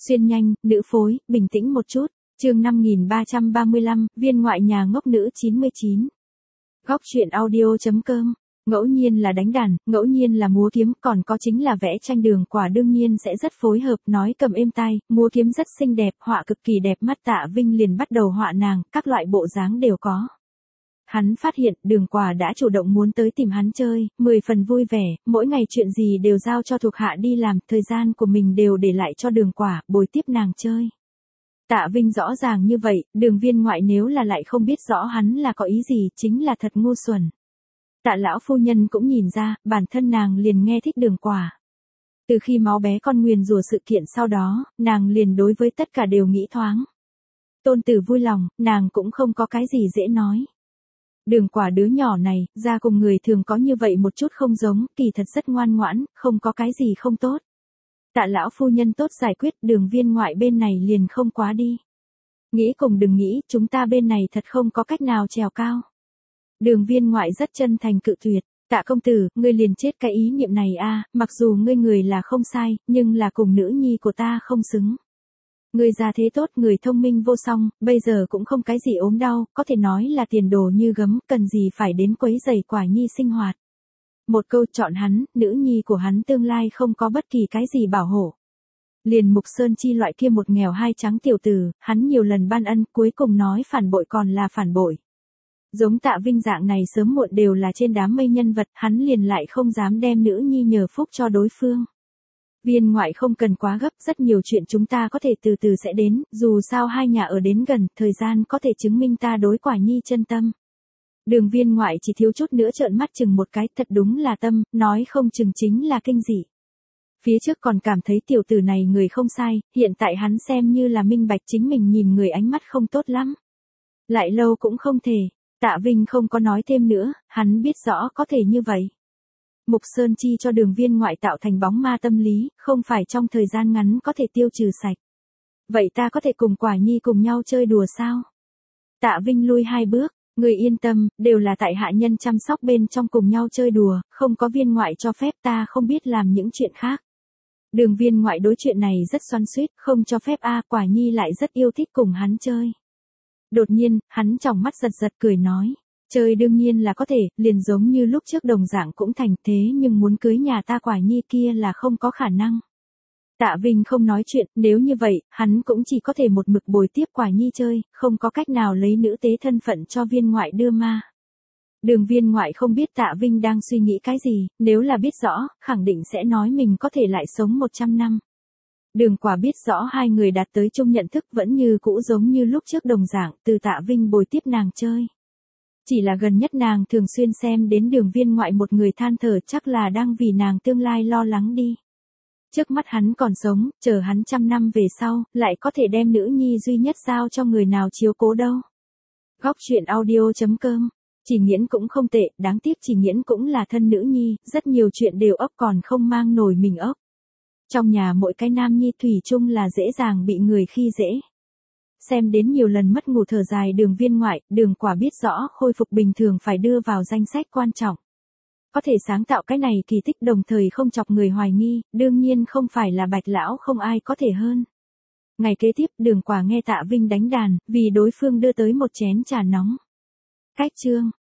Xuyên nhanh, nữ phối, bình tĩnh một chút. Chương 5335, viên ngoại nhà ngốc nữ 99. Góc truyện audio.com. Ngẫu nhiên là đánh đàn, ngẫu nhiên là múa kiếm, còn có chính là vẽ tranh. Đường Quả đương nhiên sẽ rất phối hợp, nói cầm êm tai, múa kiếm rất xinh đẹp, họa cực kỳ đẹp mắt. Tạ Vinh liền bắt đầu họa nàng, các loại bộ dáng đều có. Hắn phát hiện Đường Quả đã chủ động muốn tới tìm hắn chơi, 10 phần vui vẻ, mỗi ngày chuyện gì đều giao cho thuộc hạ đi làm, thời gian của mình đều để lại cho Đường Quả, bồi tiếp nàng chơi. Tạ Vinh rõ ràng như vậy, Đường viên ngoại nếu là lại không biết rõ hắn là có ý gì, chính là thật ngu xuẩn. Tạ lão phu nhân cũng nhìn ra, bản thân nàng liền nghe thích Đường Quả. Từ khi máu bé con nguyền rủa sự kiện sau đó, nàng liền đối với tất cả đều nghĩ thoáng. Tôn tử vui lòng, nàng cũng không có cái gì dễ nói. Đường Quả đứa nhỏ này, ra cùng người thường có như vậy một chút không giống, kỳ thật rất ngoan ngoãn, không có cái gì không tốt. Tạ lão phu nhân tốt giải quyết, Đường viên ngoại bên này liền không quá đi. Nghĩ cùng đừng nghĩ, chúng ta bên này thật không có cách nào trèo cao. Đường viên ngoại rất chân thành cự tuyệt. Tạ công tử, ngươi liền chết cái ý niệm này a, mặc dù ngươi người là không sai, nhưng là cùng nữ nhi của ta không xứng. Ngươi gia thế tốt, người thông minh vô song, bây giờ cũng không cái gì ốm đau, có thể nói là tiền đồ như gấm, cần gì phải đến quấy rầy Quả nhi sinh hoạt. Một câu chọn hắn, nữ nhi của hắn tương lai không có bất kỳ cái gì bảo hộ. Liền Mục Sơn Chi loại kia một nghèo hai trắng tiểu tử, hắn nhiều lần ban ân, cuối cùng nói phản bội còn là phản bội. Giống Tạ Vinh dạng này sớm muộn đều là trên đám mây nhân vật, hắn liền lại không dám đem nữ nhi nhờ phúc cho đối phương. Viên ngoại không cần quá gấp, rất nhiều chuyện chúng ta có thể từ từ sẽ đến, dù sao hai nhà ở đến gần, thời gian có thể chứng minh ta đối Quả nhi chân tâm. Đường viên ngoại chỉ thiếu chút nữa trợn mắt chừng một cái, thật đúng là tâm, nói không chừng chính là kinh dị. Phía trước còn cảm thấy tiểu tử này người không sai, hiện tại hắn xem như là minh bạch chính mình nhìn người ánh mắt không tốt lắm. Lại lâu cũng không thể. Tạ Vinh không có nói thêm nữa, hắn biết rõ có thể như vậy. Mục Sơn Chi cho Đường viên ngoại tạo thành bóng ma tâm lý, không phải trong thời gian ngắn có thể tiêu trừ sạch. Vậy ta có thể cùng Quả nhi cùng nhau chơi đùa sao? Tạ Vinh lui 2 bước, người yên tâm, đều là tại hạ nhân chăm sóc bên trong cùng nhau chơi đùa, không có viên ngoại cho phép ta không biết làm những chuyện khác. Đường viên ngoại đối chuyện này rất xoắn xuýt, không cho phép Quả nhi lại rất yêu thích cùng hắn chơi. Đột nhiên, hắn tròng mắt giật giật cười nói, chơi đương nhiên là có thể, liền giống như lúc trước đồng dạng cũng thành, thế nhưng muốn cưới nhà ta Quả nhi kia là không có khả năng. Tạ Vinh không nói chuyện, nếu như vậy, hắn cũng chỉ có thể một mực bồi tiếp Quả nhi chơi, không có cách nào lấy nữ tế thân phận cho viên ngoại đưa ma. Đường viên ngoại không biết Tạ Vinh đang suy nghĩ cái gì, nếu là biết rõ, khẳng định sẽ nói mình có thể lại sống 100 năm. Đường Quả biết rõ hai người đạt tới chung nhận thức vẫn như cũ giống như lúc trước đồng dạng, từ Tạ Vinh bồi tiếp nàng chơi. Chỉ là gần nhất nàng thường xuyên xem đến Đường viên ngoại một người than thở, chắc là đang vì nàng tương lai lo lắng đi. Trước mắt hắn còn sống, chờ hắn 100 năm về sau, lại có thể đem nữ nhi duy nhất giao cho người nào chiếu cố đâu. Góc truyện audio.com. Chỉ Nghiễn cũng không tệ, đáng tiếc Chỉ Nghiễn cũng là thân nữ nhi, rất nhiều chuyện đều ốc còn không mang nổi mình ốc. Trong nhà mỗi cái nam nhi thủy chung là dễ dàng bị người khi dễ. Xem đến nhiều lần mất ngủ thở dài Đường viên ngoại, Đường Quả biết rõ khôi phục bình thường phải đưa vào danh sách quan trọng. Có thể sáng tạo cái này kỳ tích đồng thời không chọc người hoài nghi, đương nhiên không phải là Bạch lão không ai có thể hơn. Ngày kế tiếp Đường Quả nghe Tạ Vinh đánh đàn, vì đối phương đưa tới một chén trà nóng. Cách chương.